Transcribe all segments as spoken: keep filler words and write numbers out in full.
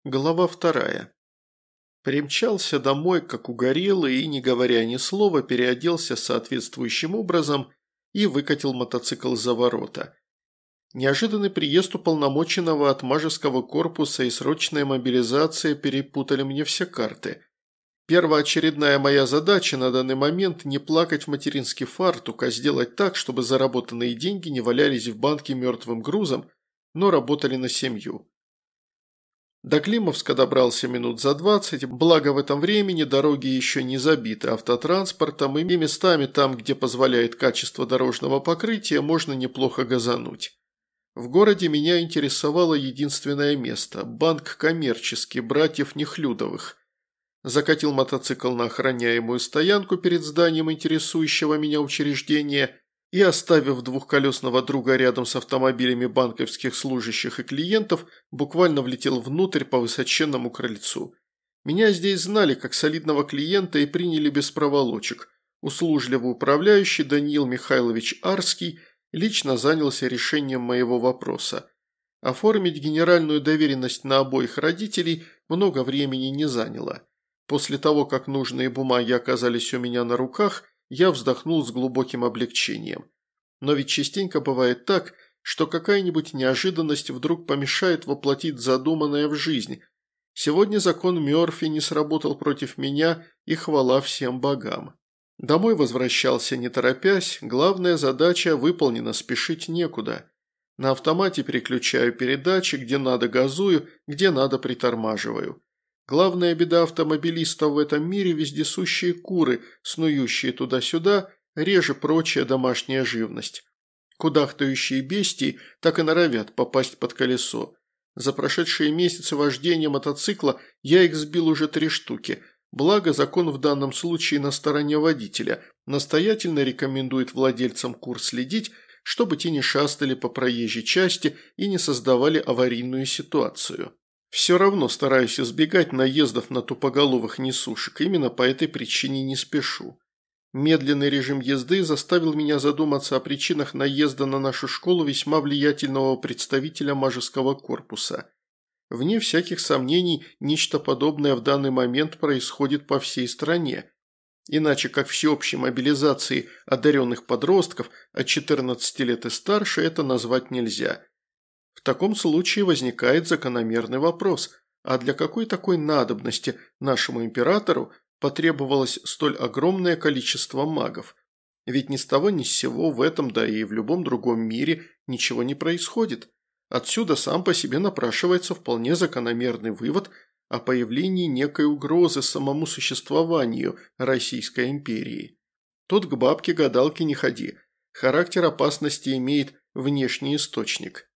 Глава вторая. Примчался домой, как угорелый, и, не говоря ни слова, переоделся соответствующим образом и выкатил мотоцикл за ворота. Неожиданный приезд уполномоченного от мажеского корпуса и срочная мобилизация перепутали мне все карты. Первоочередная моя задача на данный момент – не плакать в материнский фартук, а сделать так, чтобы заработанные деньги не валялись в банке мертвым грузом, но работали на семью. До Климовска добрался минут за двадцать, благо в этом времени дороги еще не забиты автотранспортом, и местами там, где позволяет качество дорожного покрытия, можно неплохо газануть. В городе меня интересовало единственное место – банк коммерческий братьев Нехлюдовых. Закатил мотоцикл на охраняемую стоянку перед зданием интересующего меня учреждения и, оставив двухколесного друга рядом с автомобилями банковских служащих и клиентов, буквально влетел внутрь по высоченному крыльцу. Меня здесь знали как солидного клиента и приняли без проволочек. Услужливый управляющий Даниил Михайлович Арский лично занялся решением моего вопроса. Оформить генеральную доверенность на обоих родителей много времени не заняло. После того, как нужные бумаги оказались у меня на руках, я вздохнул с глубоким облегчением. Но ведь частенько бывает так, что какая-нибудь неожиданность вдруг помешает воплотить задуманное в жизнь. Сегодня закон Мёрфи не сработал против меня, и хвала всем богам. Домой возвращался не торопясь, главная задача выполнена, спешить некуда. На автомате переключаю передачи, где надо газую, где надо притормаживаю. Главная беда автомобилистов в этом мире – вездесущие куры, снующие туда-сюда, реже прочая домашняя живность. Кудахтающие бестии так и норовят попасть под колесо. За прошедшие месяцы вождения мотоцикла я их сбил уже три штуки, благо закон в данном случае на стороне водителя, настоятельно рекомендует владельцам кур следить, чтобы те не шастали по проезжей части и не создавали аварийную ситуацию. Все равно стараюсь избегать наездов на тупоголовых несушек, именно по этой причине не спешу. Медленный режим езды заставил меня задуматься о причинах наезда на нашу школу весьма влиятельного представителя мажеского корпуса. Вне всяких сомнений, нечто подобное в данный момент происходит по всей стране. Иначе как всеобщей мобилизации одаренных подростков от четырнадцати лет и старше это назвать нельзя. В таком случае возникает закономерный вопрос, а для какой такой надобности нашему императору потребовалось столь огромное количество магов? Ведь ни с того ни с сего в этом, да и в любом другом мире ничего не происходит. Отсюда сам по себе напрашивается вполне закономерный вывод о появлении некой угрозы самому существованию Российской империи. Тут к бабке-гадалке не ходи, характер опасности имеет внешний источник.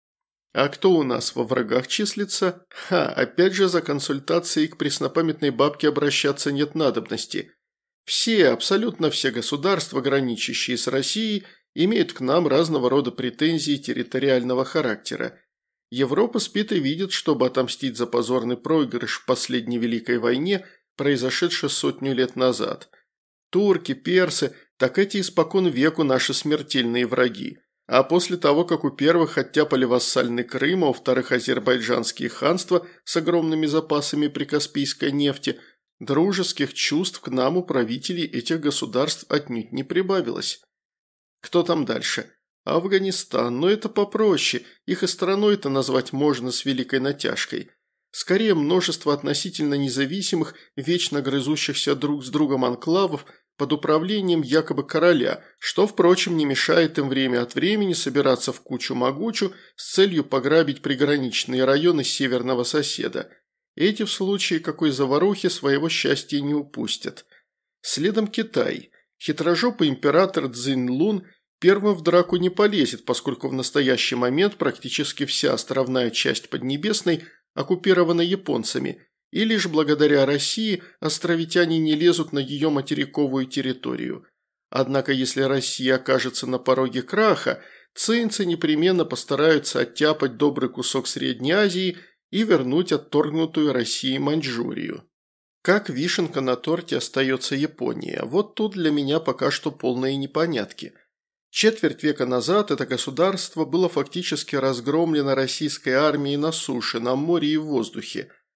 А кто у нас во врагах числится? Ха, опять же за консультацией к преснопамятной бабке обращаться нет надобности. Все, абсолютно все государства, граничащие с Россией, имеют к нам разного рода претензии территориального характера. Европа спит и видит, чтобы отомстить за позорный проигрыш в последней Великой войне, произошедшей сотню лет назад. Турки, персы, так эти испокон веку наши смертельные враги. А после того, как у первых оттяпали вассальный Крым, а у вторых азербайджанские ханства с огромными запасами прикаспийской нефти, дружеских чувств к нам у правителей этих государств отнюдь не прибавилось. Кто там дальше? Афганистан, но это попроще, их и страной-то назвать можно с великой натяжкой. Скорее, множество относительно независимых, вечно грызущихся друг с другом анклавов под управлением якобы короля, что, впрочем, не мешает им время от времени собираться в кучу-могучу с целью пограбить приграничные районы северного соседа. Эти в случае какой заварухи своего счастья не упустят. Следом Китай. Хитрожопый император Цзиньлун первым в драку не полезет, поскольку в настоящий момент практически вся островная часть Поднебесной оккупирована японцами, и лишь благодаря России островитяне не лезут на ее материковую территорию. Однако если Россия окажется на пороге краха, цинцы непременно постараются оттяпать добрый кусок Средней Азии и вернуть отторгнутую Россией Маньчжурию. Как вишенка на торте остается Япония. Вот тут для меня пока что полные непонятки. Четверть века назад это государство было фактически разгромлено российской армией на суше, на море и в воздухе.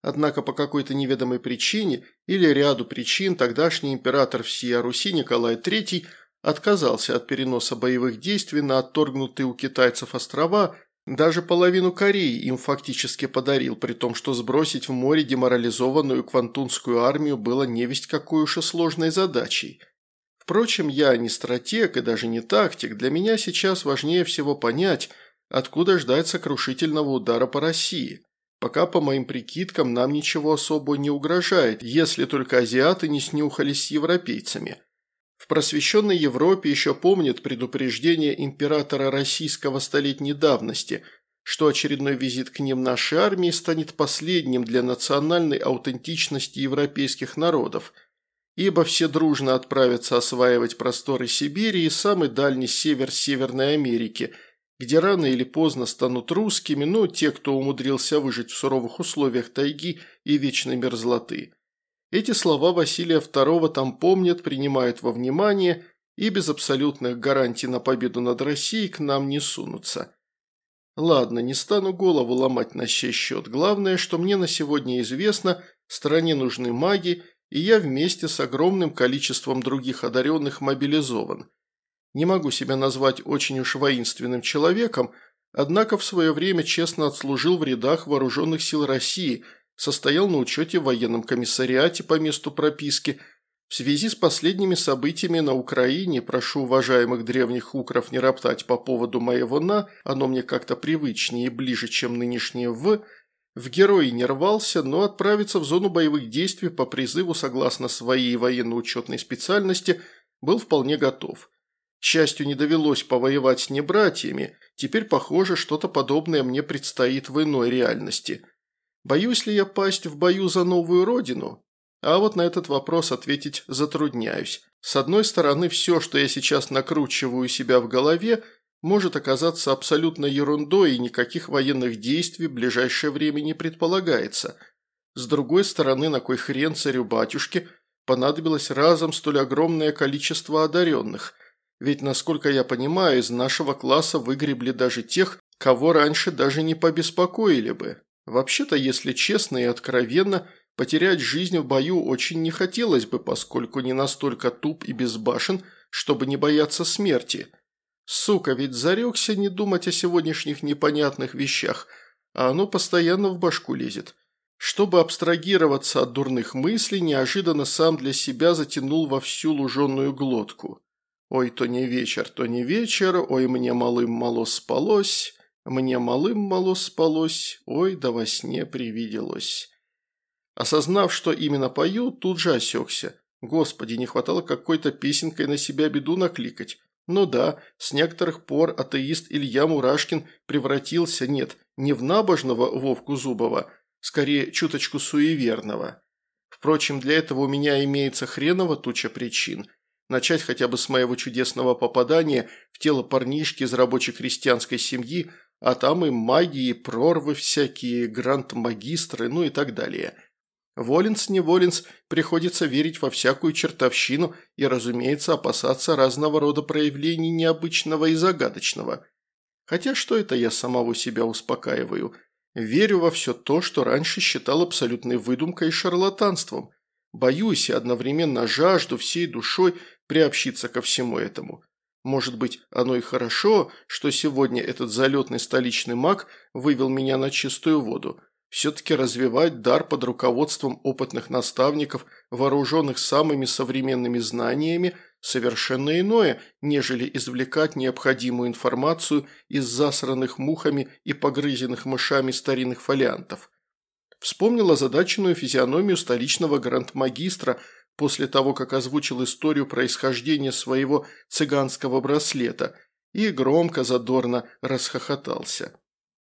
Однако по какой-то неведомой причине или ряду причин тогдашний император всея Руси Николай третий отказался от переноса боевых действий на отторгнутые у китайцев острова, даже половину Кореи им фактически подарил, при том, что сбросить в море деморализованную квантунскую армию было невесть какой уж и сложной задачей. Впрочем, я не стратег и даже не тактик, для меня сейчас важнее всего понять, откуда ждать сокрушительного удара по России. Пока, по моим прикидкам, нам ничего особо не угрожает, если только азиаты не снюхались с европейцами. В просвещенной Европе еще помнят предупреждение императора российского столетней давности, что очередной визит к ним нашей армии станет последним для национальной аутентичности европейских народов, ибо все дружно отправятся осваивать просторы Сибири и самый дальний север Северной Америки, где рано или поздно станут русскими, но те, кто умудрился выжить в суровых условиях тайги и вечной мерзлоты. Эти слова Василия второго там помнят, принимают во внимание и без абсолютных гарантий на победу над Россией к нам не сунутся. Ладно, не стану голову ломать на сей счет. Главное, что мне на сегодня известно, стране нужны маги, и я вместе с огромным количеством других одаренных мобилизован. Не могу себя назвать очень уж воинственным человеком, однако в свое время честно отслужил в рядах вооруженных сил России, состоял на учете в военном комиссариате по месту прописки. В связи с последними событиями на Украине прошу уважаемых древних укров не роптать по поводу моего «на», оно мне как-то привычнее и ближе, чем нынешнее «в», в герои не рвался, но отправиться в зону боевых действий по призыву согласно своей военно-учетной специальности был вполне готов. К счастью, не довелось повоевать с небратьями, теперь, похоже, что-то подобное мне предстоит в иной реальности. Боюсь ли я пасть в бою за новую родину? А вот на этот вопрос ответить затрудняюсь. С одной стороны, все, что я сейчас накручиваю себя в голове, может оказаться абсолютно ерундой, и никаких военных действий в ближайшее время не предполагается. С другой стороны, на кой хрен царю-батюшке понадобилось разом столь огромное количество одаренных? Ведь, насколько я понимаю, из нашего класса выгребли даже тех, кого раньше даже не побеспокоили бы. Вообще-то, если честно и откровенно, потерять жизнь в бою очень не хотелось бы, поскольку не настолько туп и безбашен, чтобы не бояться смерти. Сука, ведь зарекся не думать о сегодняшних непонятных вещах, а оно постоянно в башку лезет. Чтобы абстрагироваться от дурных мыслей, неожиданно сам для себя затянул во всю луженую глотку. Ой, то не вечер, то не вечер, ой, мне малым мало спалось, мне малым мало спалось, ой, да во сне привиделось. Осознав, что именно пою, тут же осекся. Господи, не хватало какой-то песенкой на себя беду накликать. Ну да, с некоторых пор атеист Илья Мурашкин превратился, нет, не в набожного Вовку Зубова, скорее чуточку суеверного. Впрочем, для этого у меня имеется хреново туча причин. Начать хотя бы с моего чудесного попадания в тело парнишки из рабоче-крестьянской семьи, а там и магии, прорвы всякие, грант-магистры, ну и так далее. Воленс-не воленс, приходится верить во всякую чертовщину и, разумеется, опасаться разного рода проявлений необычного и загадочного. Хотя что это я самого себя успокаиваю? Верю во все то, что раньше считал абсолютной выдумкой и шарлатанством. Боюсь и одновременно жажду всей душой приобщиться ко всему этому. Может быть, оно и хорошо, что сегодня этот залетный столичный маг вывел меня на чистую воду. Все-таки развивать дар под руководством опытных наставников, вооруженных самыми современными знаниями, совершенно иное, нежели извлекать необходимую информацию из засранных мухами и погрызенных мышами старинных фолиантов. Вспомнил озадаченную физиономию столичного гранд-магистра после того, как озвучил историю происхождения своего цыганского браслета, и громко задорно расхохотался.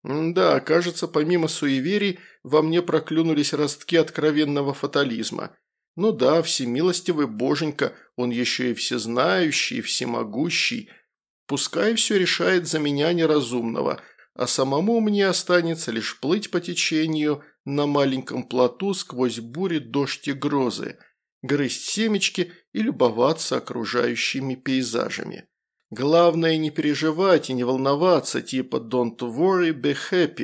Да, кажется, помимо суеверий, во мне проклюнулись ростки откровенного фатализма. Ну да, всемилостивый боженька, он еще и всезнающий, и всемогущий. Пускай все решает за меня неразумного, а самому мне останется лишь плыть по течению на маленьком плоту сквозь бури, дождь и грозы, грызть семечки и любоваться окружающими пейзажами. Главное не переживать и не волноваться, типа «don't worry, be happy»,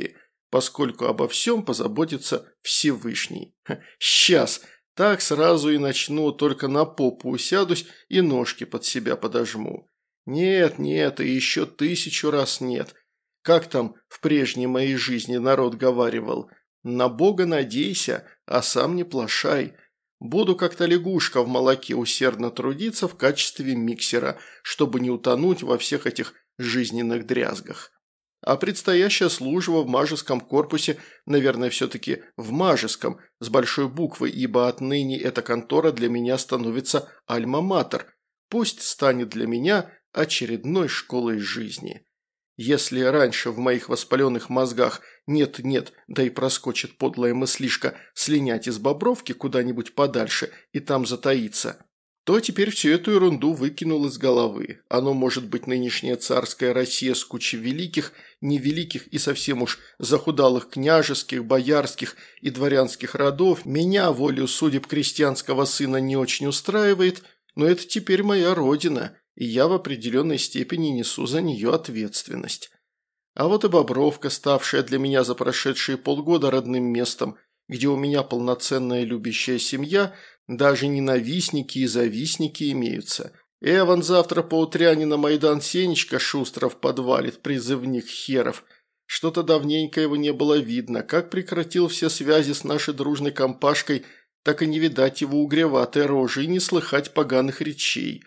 поскольку обо всем позаботится Всевышний. Ха, сейчас, так сразу и начну, только на попу усядусь и ножки под себя подожму. Нет, нет и еще тысячу раз нет. Как там в прежней моей жизни народ говаривал? На Бога надейся, а сам не плашай. Буду как-то лягушка в молоке усердно трудиться в качестве миксера, чтобы не утонуть во всех этих жизненных дрязгах. А предстоящая служба в мажеском корпусе, наверное, все-таки в мажеском, с большой буквы, ибо отныне эта контора для меня становится альма-матер. Пусть станет для меня очередной школой жизни. Если раньше в моих воспаленных мозгах нет-нет, да и проскочит подлая мыслишка слинять из Бобровки куда-нибудь подальше и там затаиться, то теперь всю эту ерунду выкинул из головы. Оно может быть нынешняя царская Россия с кучей великих, невеликих и совсем уж захудалых княжеских, боярских и дворянских родов, меня, волею судеб крестьянского сына, не очень устраивает, но это теперь моя родина, и я в определенной степени несу за нее ответственность. А вот и Бобровка, ставшая для меня за прошедшие полгода родным местом, где у меня полноценная любящая семья, даже ненавистники и завистники имеются. Эван завтра поутряне на Майдан Сенечка Шустров подвалит, призывник херов. Что-то давненько его не было видно, как прекратил все связи с нашей дружной компашкой, так и не видать его угреватой рожи и не слыхать поганых речей.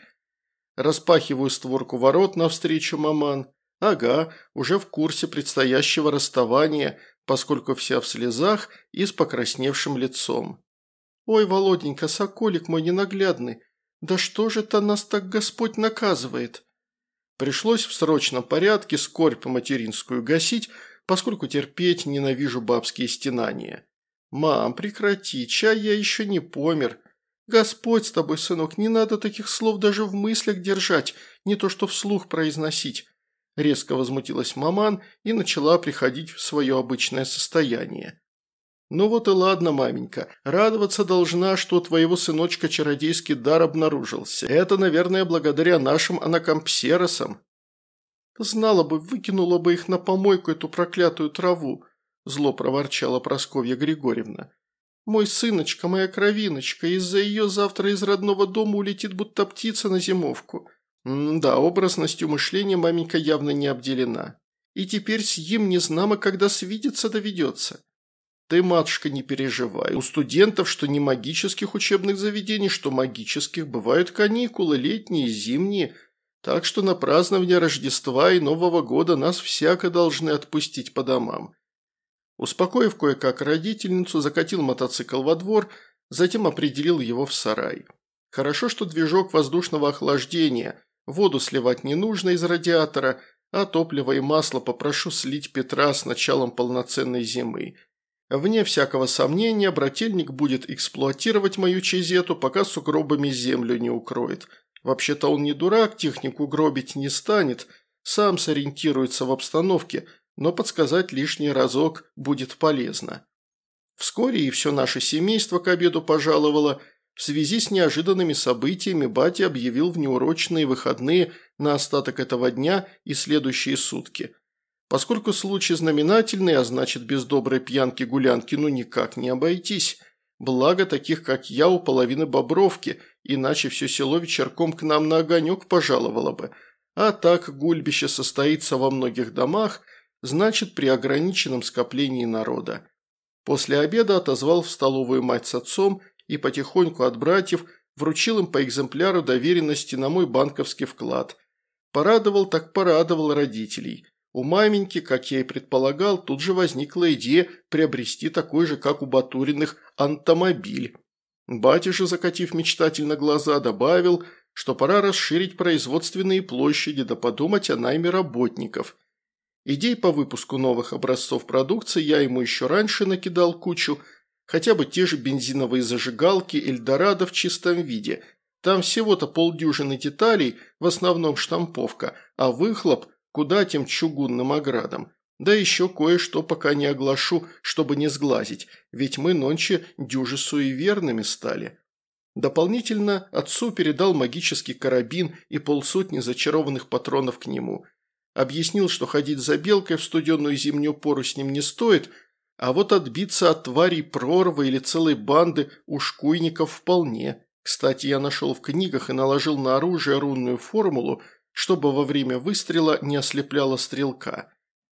Распахиваю створку ворот навстречу маман. Ага, уже в курсе предстоящего расставания, поскольку вся в слезах и с покрасневшим лицом. «Ой, Володенька, соколик мой ненаглядный, да что же это нас так Господь наказывает?» Пришлось в срочном порядке скорбь материнскую гасить, поскольку терпеть ненавижу бабские стенания. «Мам, прекрати, чай я еще не помер. Господь с тобой, сынок, не надо таких слов даже в мыслях держать, не то что вслух произносить». Резко возмутилась маман и начала приходить в свое обычное состояние. «Ну вот и ладно, маменька, радоваться должна, что у твоего сыночка чародейский дар обнаружился. Это, наверное, благодаря нашим анакампсеросам». «Знала бы, выкинула бы их на помойку, эту проклятую траву», – зло проворчала Прасковья Григорьевна. «Мой сыночка, моя кровиночка, из-за ее завтра из родного дома улетит будто птица на зимовку». М-да, образностью мышления маменька явно не обделена. И теперь съим незнамо, когда свидеться доведется. Ты, матушка, не переживай. У студентов, что не магических учебных заведений, что магических, бывают каникулы, летние и зимние, так что на празднование Рождества и Нового года нас всяко должны отпустить по домам. Успокоив кое-как родительницу, закатил мотоцикл во двор, затем определил его в сарай. Хорошо, что движок воздушного охлаждения, воду сливать не нужно из радиатора, а топливо и масло попрошу слить Петра с началом полноценной зимы. Вне всякого сомнения, брательник будет эксплуатировать мою чезету, пока сугробами землю не укроет. Вообще-то он не дурак, технику гробить не станет, сам сориентируется в обстановке, но подсказать лишний разок будет полезно. Вскоре и все наше семейство к обеду пожаловало. В связи с неожиданными событиями батя объявил внеурочные выходные на остаток этого дня и следующие сутки. Поскольку случай знаменательный, а значит без доброй пьянки-гулянки ну никак не обойтись. Благо таких, как я, у половины Бобровки, иначе все село вечерком к нам на огонек пожаловало бы. А так гульбище состоится во многих домах, значит при ограниченном скоплении народа. После обеда отозвал в столовую мать с отцом и потихоньку от братьев вручил им по экземпляру доверенности на мой банковский вклад. Порадовал так порадовал родителей. У маменьки, как я и предполагал, тут же возникла идея приобрести такой же, как у Батуриных, антомобиль. Батя же, закатив мечтательно глаза, добавил, что пора расширить производственные площади да подумать о найме работников. Идей по выпуску новых образцов продукции я ему еще раньше накидал кучу, хотя бы те же бензиновые зажигалки «Эльдорадо» в чистом виде. Там всего-то полдюжины деталей, в основном штамповка, а выхлоп – куда тем чугунным оградам. Да еще кое-что пока не оглашу, чтобы не сглазить, ведь мы нонче дюже суеверными стали. Дополнительно отцу передал магический карабин и полсотни зачарованных патронов к нему. Объяснил, что ходить за белкой в студеную зимнюю пору с ним не стоит, а вот отбиться от тварей прорвы или целой банды ушкуйников вполне. Кстати, я нашел в книгах и наложил на оружие рунную формулу, чтобы во время выстрела не ослепляло стрелка.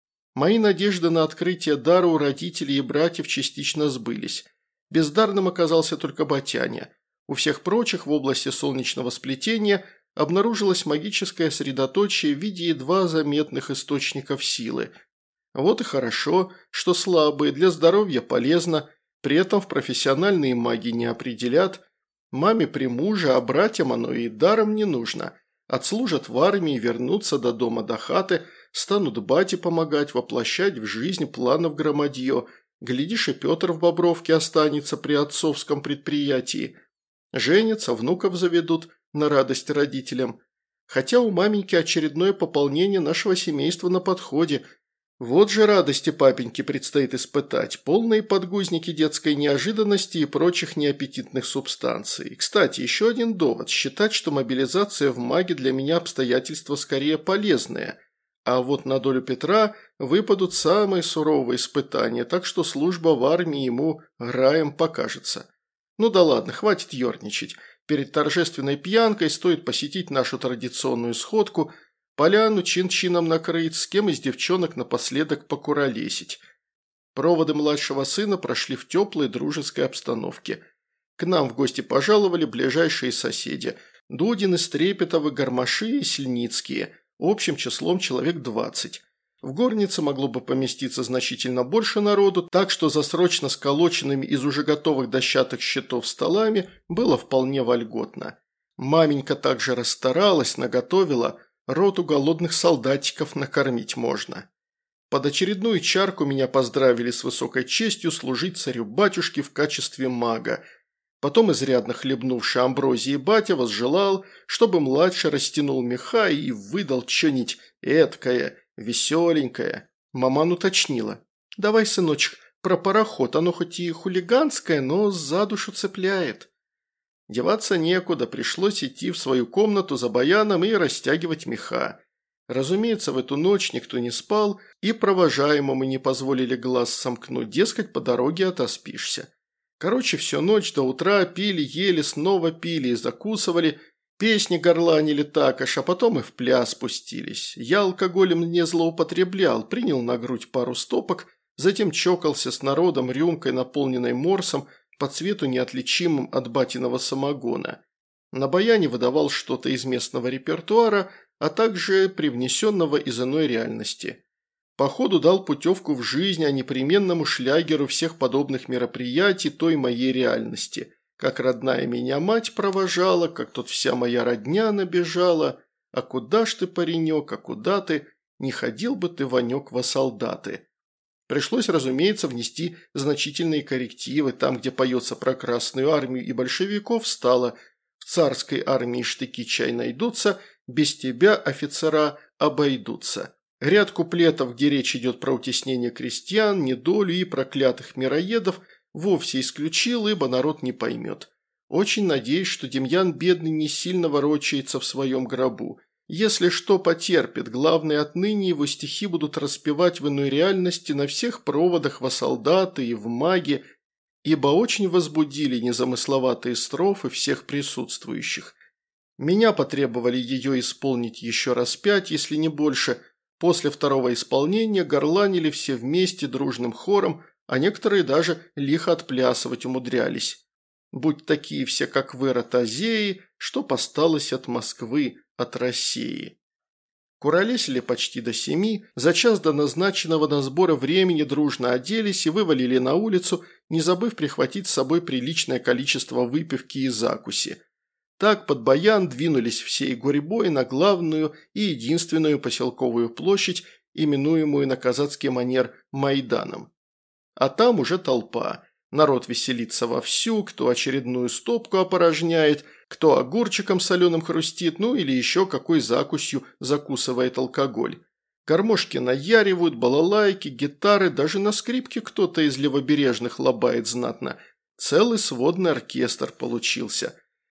Мои надежды на открытие дара у родителей и братьев частично сбылись. Бездарным оказался только Батяня. У всех прочих в области солнечного сплетения обнаружилось магическое средоточие в виде едва заметных источников силы. Вот и хорошо, что слабые, для здоровья полезно, при этом в профессиональные маги не определят. Маме при муже, а братьям оно и даром не нужно. Отслужат в армии, вернутся до дома, до хаты, станут бате помогать, воплощать в жизнь планов громадье. Глядишь, и Петр в Бобровке останется при отцовском предприятии. Женятся, внуков заведут на радость родителям. Хотя у маменьки очередное пополнение нашего семейства на подходе. Вот же радости папеньке предстоит испытать, полные подгузники детской неожиданности и прочих неаппетитных субстанций. Кстати, еще один довод – считать, что мобилизация в маге для меня обстоятельство скорее полезное. А вот на долю Петра выпадут самые суровые испытания, так что служба в армии ему раем покажется. Ну да ладно, хватит ерничать. Перед торжественной пьянкой стоит посетить нашу традиционную сходку – поляну чин-чином накрыть, с кем из девчонок напоследок покуролесить. Проводы младшего сына прошли в теплой дружеской обстановке. К нам в гости пожаловали ближайшие соседи – Дудины, Стрепетовы, Гармаши и Сельницкие, общим числом человек двадцать. В горнице могло бы поместиться значительно больше народу, так что за срочно сколоченными из уже готовых дощатых щитов столами было вполне вольготно. Маменька также расстаралась, наготовила – роту голодных солдатиков накормить можно. Под очередную чарку меня поздравили с высокой честью служить царю-батюшке в качестве мага. Потом, изрядно хлебнувший амброзии батя, возжелал, чтобы младший растянул меха и выдал что-нибудь эткое, веселенькое. Маман уточнила. «Давай, сыночек, про пароход, оно хоть и хулиганское, но за душу цепляет». Деваться некуда, пришлось идти в свою комнату за баяном и растягивать меха. Разумеется, в эту ночь никто не спал, и провожаемому не позволили глаз сомкнуть, дескать, по дороге отоспишься. Короче, всю ночь до утра пили, ели, снова пили и закусывали, песни горланили так аж, а потом и в пляс спустились. Я алкоголем не злоупотреблял, принял на грудь пару стопок, затем чокался с народом рюмкой, наполненной морсом, по цвету неотличимым от батиного самогона. На баяне выдавал что-то из местного репертуара, а также привнесенного из иной реальности. Походу дал путевку в жизнь, а непременному шлягеру всех подобных мероприятий той моей реальности. Как родная меня мать провожала, как тут вся моя родня набежала. А куда ж ты, паренек, а куда ты? Не ходил бы ты, Ванек, во солдаты. Пришлось, разумеется, внести значительные коррективы. Там, где поется про Красную армию и большевиков, стало «В царской армии штыки чай найдутся, без тебя, офицера, обойдутся». Ряд куплетов, где речь идет про утеснение крестьян, недолю и проклятых мироедов, вовсе исключил, ибо народ не поймет. Очень надеюсь, что Демьян бедный не сильно ворочается в своем гробу. Если что, потерпит, главное, отныне его стихи будут распевать в иной реальности на всех проводах во солдаты и в маги, ибо очень возбудили незамысловатые строфы всех присутствующих. Меня потребовали ее исполнить еще раз пять, если не больше. После второго исполнения горланили все вместе дружным хором, а некоторые даже лихо отплясывать умудрялись. Будь такие все, как вы, ротозеи, что осталось от Москвы, от России. Куролесили почти до семи, за час до назначенного на сборы времени дружно оделись и вывалили на улицу, не забыв прихватить с собой приличное количество выпивки и закуси. Так под баян двинулись всей гурьбой на главную и единственную поселковую площадь, именуемую на казацкий манер Майданом. А там уже толпа. Народ веселится вовсю, кто очередную стопку опорожняет, кто огурчиком соленым хрустит, ну или еще какой закусью закусывает алкоголь. Гармошки наяривают, балалайки, гитары, даже на скрипке кто-то из левобережных лобает знатно. Целый сводный оркестр получился.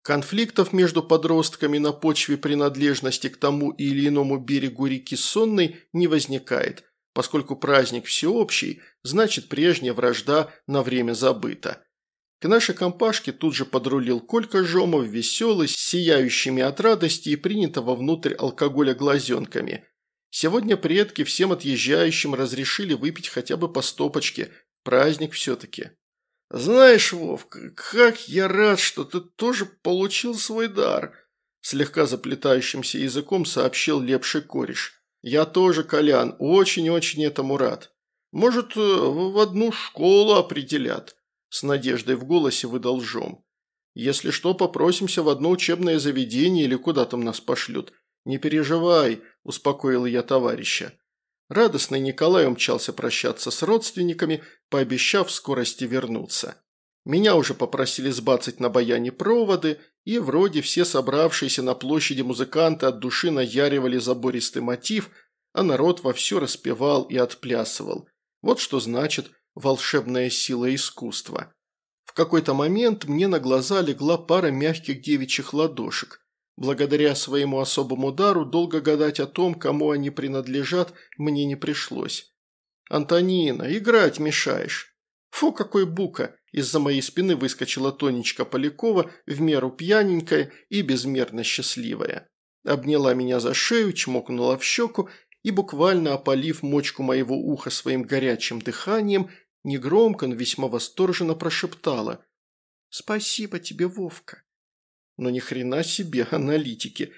Конфликтов между подростками на почве принадлежности к тому или иному берегу реки Сонной не возникает, поскольку праздник всеобщий, значит прежняя вражда на время забыта. К нашей компашке тут же подрулил Колька Жомов, веселый, с сияющими от радости и принятого внутрь алкоголя глазенками. Сегодня предки всем отъезжающим разрешили выпить хотя бы по стопочке, праздник все-таки. «Знаешь, Вовка, как я рад, что ты тоже получил свой дар», слегка заплетающимся языком сообщил лепший кореш. «Я тоже, Колян, очень-очень этому рад. Может, в одну школу определят?» С надеждой в голосе выдал Жом. «Если что, попросимся в одно учебное заведение или куда там нас пошлют. Не переживай», – успокоил я товарища. Радостный Николай умчался прощаться с родственниками, пообещав в скорости вернуться. Меня уже попросили сбацать на баяне проводы, и вроде все собравшиеся на площади музыканты от души наяривали забористый мотив, а народ вовсю распевал и отплясывал. Вот что значит волшебная сила искусства. В какой-то момент мне на глаза легла пара мягких девичьих ладошек. Благодаря своему особому дару долго гадать о том, кому они принадлежат, мне не пришлось. «Антонина, играть мешаешь!» «Фу, какой бука!» Из-за моей спины выскочила Тонечка Полякова, в меру пьяненькая и безмерно счастливая. Обняла меня за шею, чмокнула в щеку и, буквально опалив мочку моего уха своим горячим дыханием, негромко, но весьма восторженно прошептала: «Спасибо тебе, Вовка». Но ни хрена себе аналитики.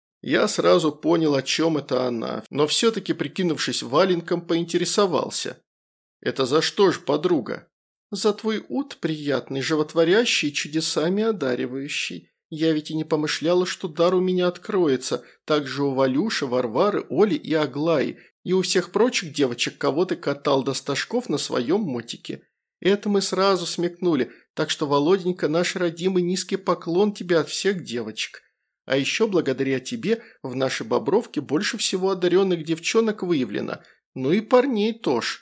Я сразу понял, о чем это она, но все-таки, прикинувшись валенком, поинтересовался. «Это за что ж, подруга?» «За твой ут приятный, животворящий, чудесами одаривающий. Я ведь и не помышляла, что дар у меня откроется, так же у Валюши, Варвары, Оли и Аглаи, и у всех прочих девочек, кого ты катал до стажков на своем мотике. Это мы сразу смекнули, так что, Володенька, наш родимый низкий поклон тебе от всех девочек. А еще благодаря тебе в нашей Бобровке больше всего одаренных девчонок выявлено, ну и парней тоже».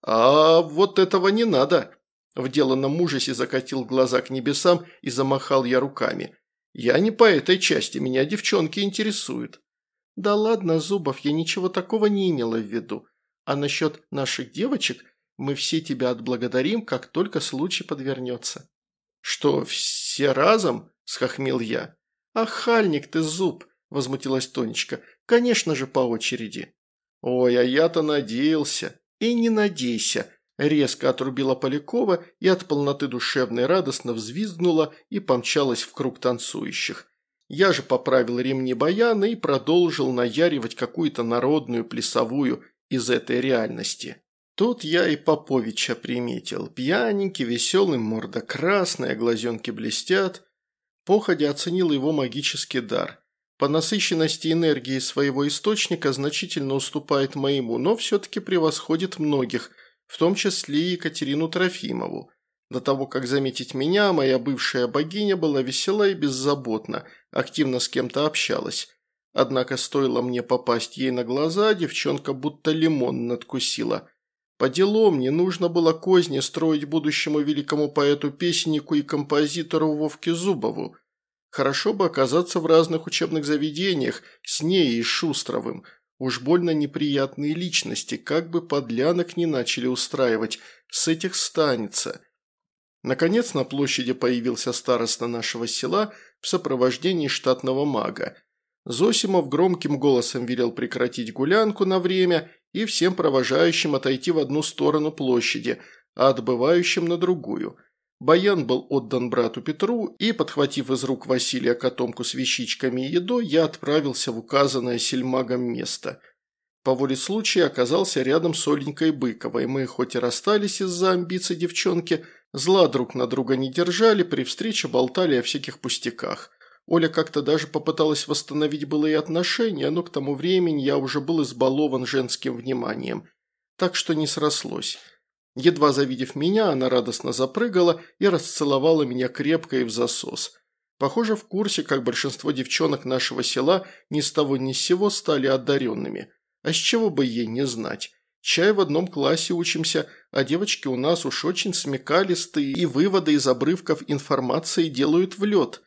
«А вот этого не надо!» В деланном ужасе закатил глаза к небесам и замахал я руками. «Я не по этой части, меня девчонки интересуют». «Да ладно, Зубов, я ничего такого не имела в виду. А насчет наших девочек мы все тебя отблагодарим, как только случай подвернется». «Что, все разом?» – схохмел я. «Ахальник ты, Зуб!» – возмутилась Тонечка. «Конечно же, по очереди». «Ой, а я-то надеялся». «И не надейся», – резко отрубила Полякова и от полноты душевной радостно взвизгнула и помчалась в круг танцующих. Я же поправил ремни баяна и продолжил наяривать какую-то народную плясовую из этой реальности. Тут я и Поповича приметил. Пьяненький, веселый, морда красная, глазенки блестят. Походя оценил его магический дар. По насыщенности энергии своего источника значительно уступает моему, но все-таки превосходит многих, в том числе и Екатерину Трофимову. До того, как заметить меня, моя бывшая богиня была весела и беззаботна, активно с кем-то общалась. Однако стоило мне попасть ей на глаза, девчонка будто лимон надкусила. По делам не нужно было козни строить будущему великому поэту-песеннику и композитору Вовке Зубову. Хорошо бы оказаться в разных учебных заведениях с ней и Шустровым. Уж больно неприятные личности, как бы подлянок не начали устраивать, с этих станется. Наконец на площади появился староста нашего села в сопровождении штатного мага. Зосимов громким голосом велел прекратить гулянку на время и всем провожающим отойти в одну сторону площади, а отбывающим на другую. Баян был отдан брату Петру, и, подхватив из рук Василия котомку с вещичками и едой, я отправился в указанное сельмагом место. По воле случая оказался рядом с Оленькой Быковой. Мы хоть и расстались из-за амбиций девчонки, зла друг на друга не держали, при встрече болтали о всяких пустяках. Оля как-то даже попыталась восстановить былые отношения, но к тому времени я уже был избалован женским вниманием, так что не срослось. Едва завидев меня, она радостно запрыгала и расцеловала меня крепко и в засос. Похоже, в курсе, как большинство девчонок нашего села ни с того ни с сего стали одаренными. А с чего бы ей не знать? Чай в одном классе учимся, а девочки у нас уж очень смекалистые и выводы из обрывков информации делают в лед.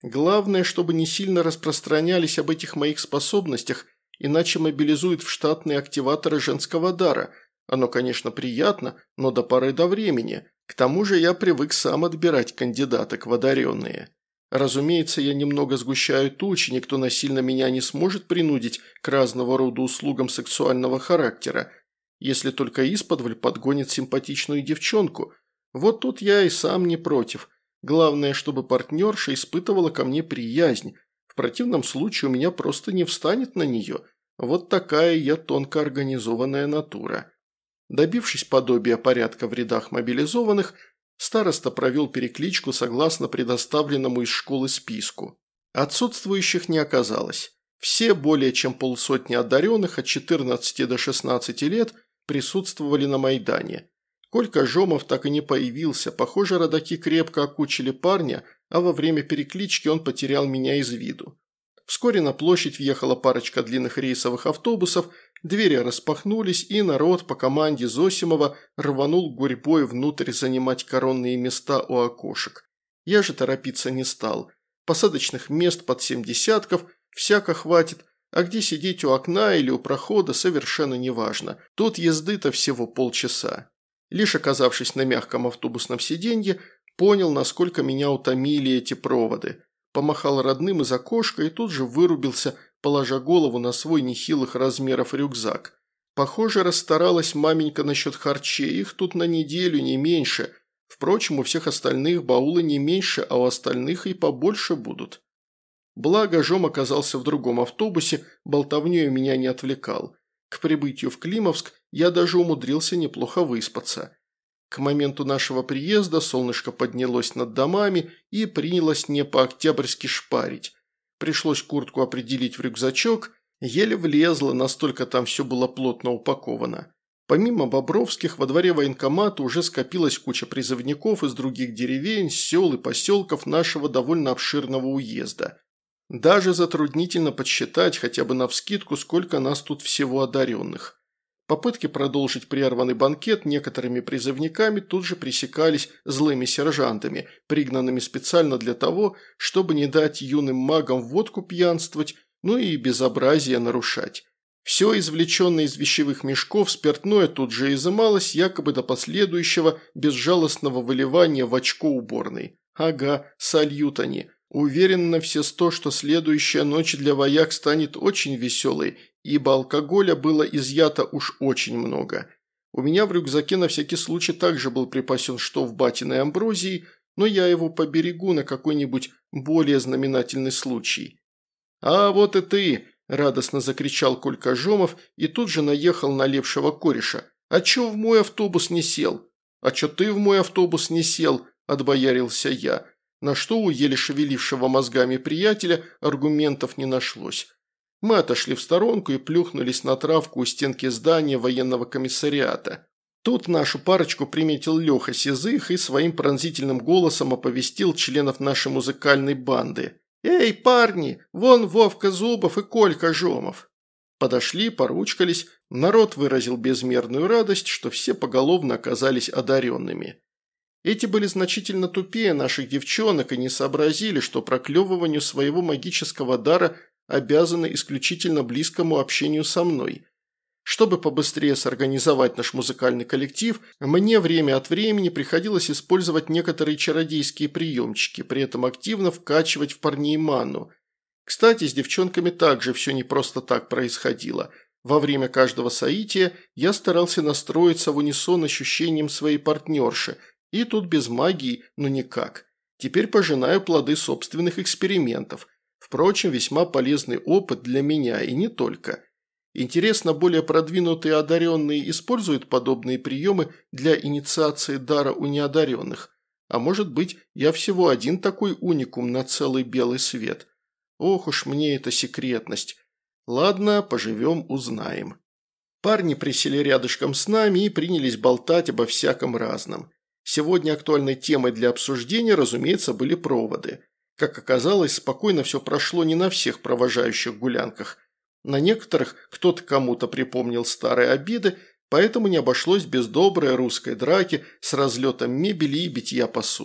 Главное, чтобы не сильно распространялись об этих моих способностях, иначе мобилизуют в штатные активаторы женского дара. Оно, конечно, приятно, но до поры до времени. К тому же я привык сам отбирать кандидаток в одаренные. Разумеется, я немного сгущаю тучи, никто насильно меня не сможет принудить к разного рода услугам сексуального характера, если только исподволь подгонит симпатичную девчонку. Вот тут я и сам не против. Главное, чтобы партнерша испытывала ко мне приязнь. В противном случае у меня просто не встанет на нее. Вот такая я тонко организованная натура. Добившись подобия порядка в рядах мобилизованных, староста провел перекличку согласно предоставленному из школы списку. Отсутствующих не оказалось. Все более чем полсотни одаренных от четырнадцати до шестнадцати лет присутствовали на Майдане. Колька Жомов так и не появился, похоже, родаки крепко окучили парня, а во время переклички он потерял меня из виду. Вскоре на площадь въехала парочка длинных рейсовых автобусов, двери распахнулись, и народ по команде Зосимова рванул гурьбой внутрь занимать коронные места у окошек. Я же торопиться не стал. Посадочных мест под семь десятков, всяко хватит, а где сидеть у окна или у прохода совершенно неважно. Тут езды-то всего полчаса. Лишь оказавшись на мягком автобусном сиденье, понял, насколько меня утомили эти проводы. Помахал родным из окошка и тут же вырубился, положа голову на свой нехилых размеров рюкзак. Похоже, расстаралась маменька насчет харчей, их тут на неделю, не меньше. Впрочем, у всех остальных баулы не меньше, а у остальных и побольше будут. Благо, Жом оказался в другом автобусе, болтовнёй меня не отвлекал. К прибытию в Климовск я даже умудрился неплохо выспаться. К моменту нашего приезда солнышко поднялось над домами и принялось не по-октябрьски шпарить. Пришлось куртку определить в рюкзачок, еле влезло, настолько там все было плотно упаковано. Помимо Бобровских, во дворе военкомата уже скопилась куча призывников из других деревень, сел и поселков нашего довольно обширного уезда. Даже затруднительно подсчитать хотя бы навскидку, сколько нас тут всего одаренных. Попытки продолжить прерванный банкет некоторыми призывниками тут же пресекались злыми сержантами, пригнанными специально для того, чтобы не дать юным магам водку пьянствовать, ну и безобразие нарушать. Все извлеченное из вещевых мешков спиртное тут же изымалось, якобы до последующего безжалостного выливания в очко уборной. Ага, сольют они. Уверен на все сто, что следующая ночь для вояк станет очень веселой, ибо алкоголя было изъято уж очень много. У меня в рюкзаке на всякий случай также был припасен штоф батиной амброзии, но я его поберегу на какой-нибудь более знаменательный случай. «А вот и ты!» – радостно закричал Колька Жомов и тут же наехал на лепшего кореша. «А чё в мой автобус не сел?» «А чё ты в мой автобус не сел?» – отбоярился я. На что у еле шевелившего мозгами приятеля аргументов не нашлось. Мы отошли в сторонку и плюхнулись на травку у стенки здания военного комиссариата. Тут нашу парочку приметил Леха Сизых и своим пронзительным голосом оповестил членов нашей музыкальной банды. «Эй, парни, вон Вовка Зубов и Колька Жомов!» Подошли, поручкались, народ выразил безмерную радость, что все поголовно оказались одаренными. Эти были значительно тупее наших девчонок и не сообразили, что проклевыванию своего магического дара обязаны исключительно близкому общению со мной. Чтобы побыстрее сорганизовать наш музыкальный коллектив, мне время от времени приходилось использовать некоторые чародейские приемчики, при этом активно вкачивать в парней ману. Кстати, с девчонками также все не просто так происходило. Во время каждого соития я старался настроиться в унисон ощущением своей партнерши, и тут без магии, ну никак. Теперь пожинаю плоды собственных экспериментов. Впрочем, весьма полезный опыт для меня и не только. Интересно, более продвинутые одаренные используют подобные приемы для инициации дара у неодаренных. А может быть, я всего один такой уникум на целый белый свет. Ох уж мне эта секретность. Ладно, поживем, узнаем. Парни присели рядышком с нами и принялись болтать обо всяком разном. Сегодня актуальной темой для обсуждения, разумеется, были проводы. Как оказалось, спокойно все прошло не на всех провожающих гулянках. На некоторых кто-то кому-то припомнил старые обиды, поэтому не обошлось без доброй русской драки с разлетом мебели и битья посуды.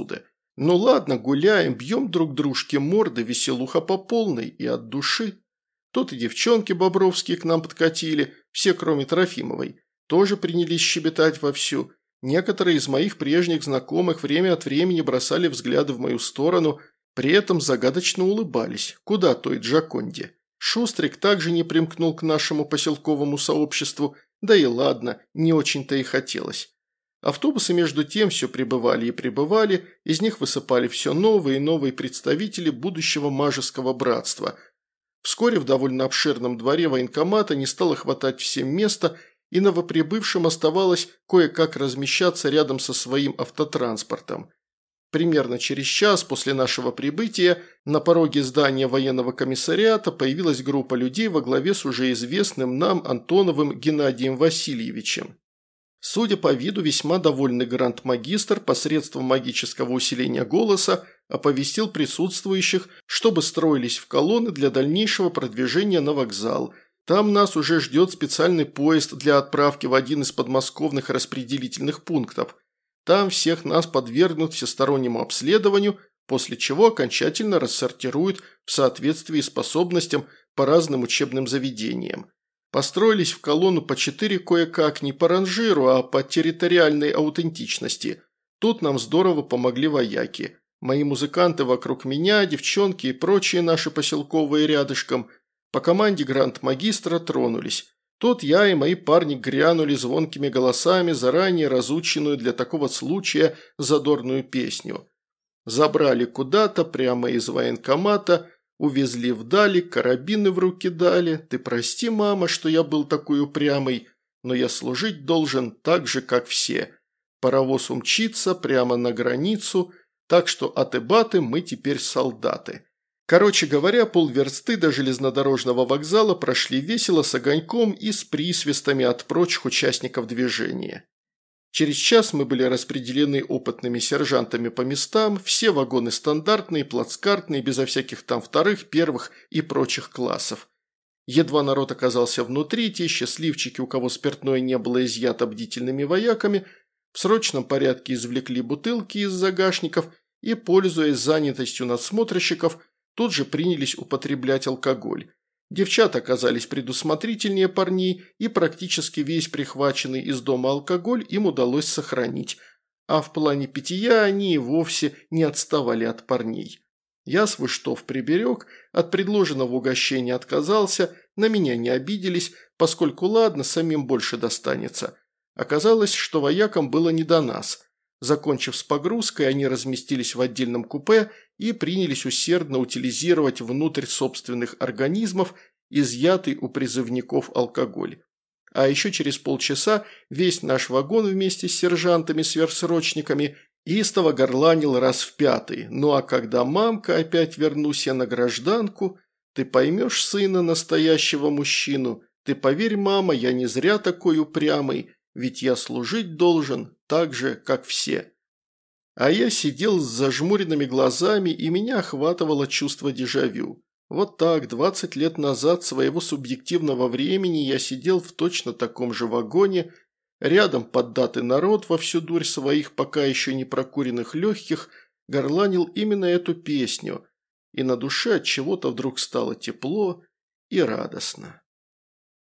Ну ладно, гуляем, бьем друг дружке морды, веселуха по полной и от души. Тут и девчонки бобровские к нам подкатили, все кроме Трофимовой, тоже принялись щебетать вовсю. Некоторые из моих прежних знакомых время от времени бросали взгляды в мою сторону, при этом загадочно улыбались. Куда той Джаконде? Шустрик также не примкнул к нашему поселковому сообществу, да и ладно, не очень-то и хотелось. Автобусы между тем все прибывали и прибывали, из них высыпали все новые и новые представители будущего мажеского братства. Вскоре в довольно обширном дворе военкомата не стало хватать всем места, и новоприбывшим оставалось кое-как размещаться рядом со своим автотранспортом. Примерно через час после нашего прибытия на пороге здания военного комиссариата появилась группа людей во главе с уже известным нам Антоновым Геннадием Васильевичем. Судя по виду, весьма довольный гранд-магистр посредством магического усиления голоса оповестил присутствующих, чтобы строились в колонны для дальнейшего продвижения на вокзал. Там нас уже ждет специальный поезд для отправки в один из подмосковных распределительных пунктов. Там всех нас подвергнут всестороннему обследованию, после чего окончательно рассортируют в соответствии с способностям по разным учебным заведениям. Построились в колонну по четыре кое-как не по ранжиру, а по территориальной аутентичности. Тут нам здорово помогли вояки. Мои музыканты вокруг меня, девчонки и прочие наши поселковые рядышком по команде гранд-магистра тронулись. Тут я и мои парни грянули звонкими голосами заранее разученную для такого случая задорную песню. Забрали куда-то прямо из военкомата, увезли вдали, карабины в руки дали. Ты прости, мама, что я был такой упрямый, но я служить должен так же, как все. Паровоз умчится прямо на границу, так что аты-баты мы теперь солдаты. Короче говоря, полверсты до железнодорожного вокзала прошли весело с огоньком и с присвистами от прочих участников движения. Через час мы были распределены опытными сержантами по местам, все вагоны стандартные, плацкартные, безо всяких там вторых, первых и прочих классов. Едва народ оказался внутри, те счастливчики, у кого спиртное не было изъято бдительными вояками, в срочном порядке извлекли бутылки из загашников и, пользуясь занятостью надсмотрщиков, тут же принялись употреблять алкоголь. Девчата оказались предусмотрительнее парней, и практически весь прихваченный из дома алкоголь им удалось сохранить, а в плане питья они и вовсе не отставали от парней. Я свой штоф приберег, от предложенного угощения отказался, на меня не обиделись, поскольку ладно, самим больше достанется. Оказалось, что воякам было не до нас. Закончив с погрузкой, они разместились в отдельном купе и принялись усердно утилизировать внутрь собственных организмов изъятый у призывников алкоголь. А еще через полчаса весь наш вагон вместе с сержантами-сверхсрочниками истово горланил раз в пятый. Ну а когда мамка, опять вернусь я на гражданку, ты поймешь сына настоящего мужчину, ты поверь, мама, я не зря такой упрямый, ведь я служить должен так же, как все. А я сидел с зажмуренными глазами, и меня охватывало чувство дежавю. Вот так, двадцать лет назад своего субъективного времени я сидел в точно таком же вагоне, рядом поддатый народ во всю дурь своих пока еще не прокуренных легких горланил именно эту песню, и на душе от чего-то вдруг стало тепло и радостно.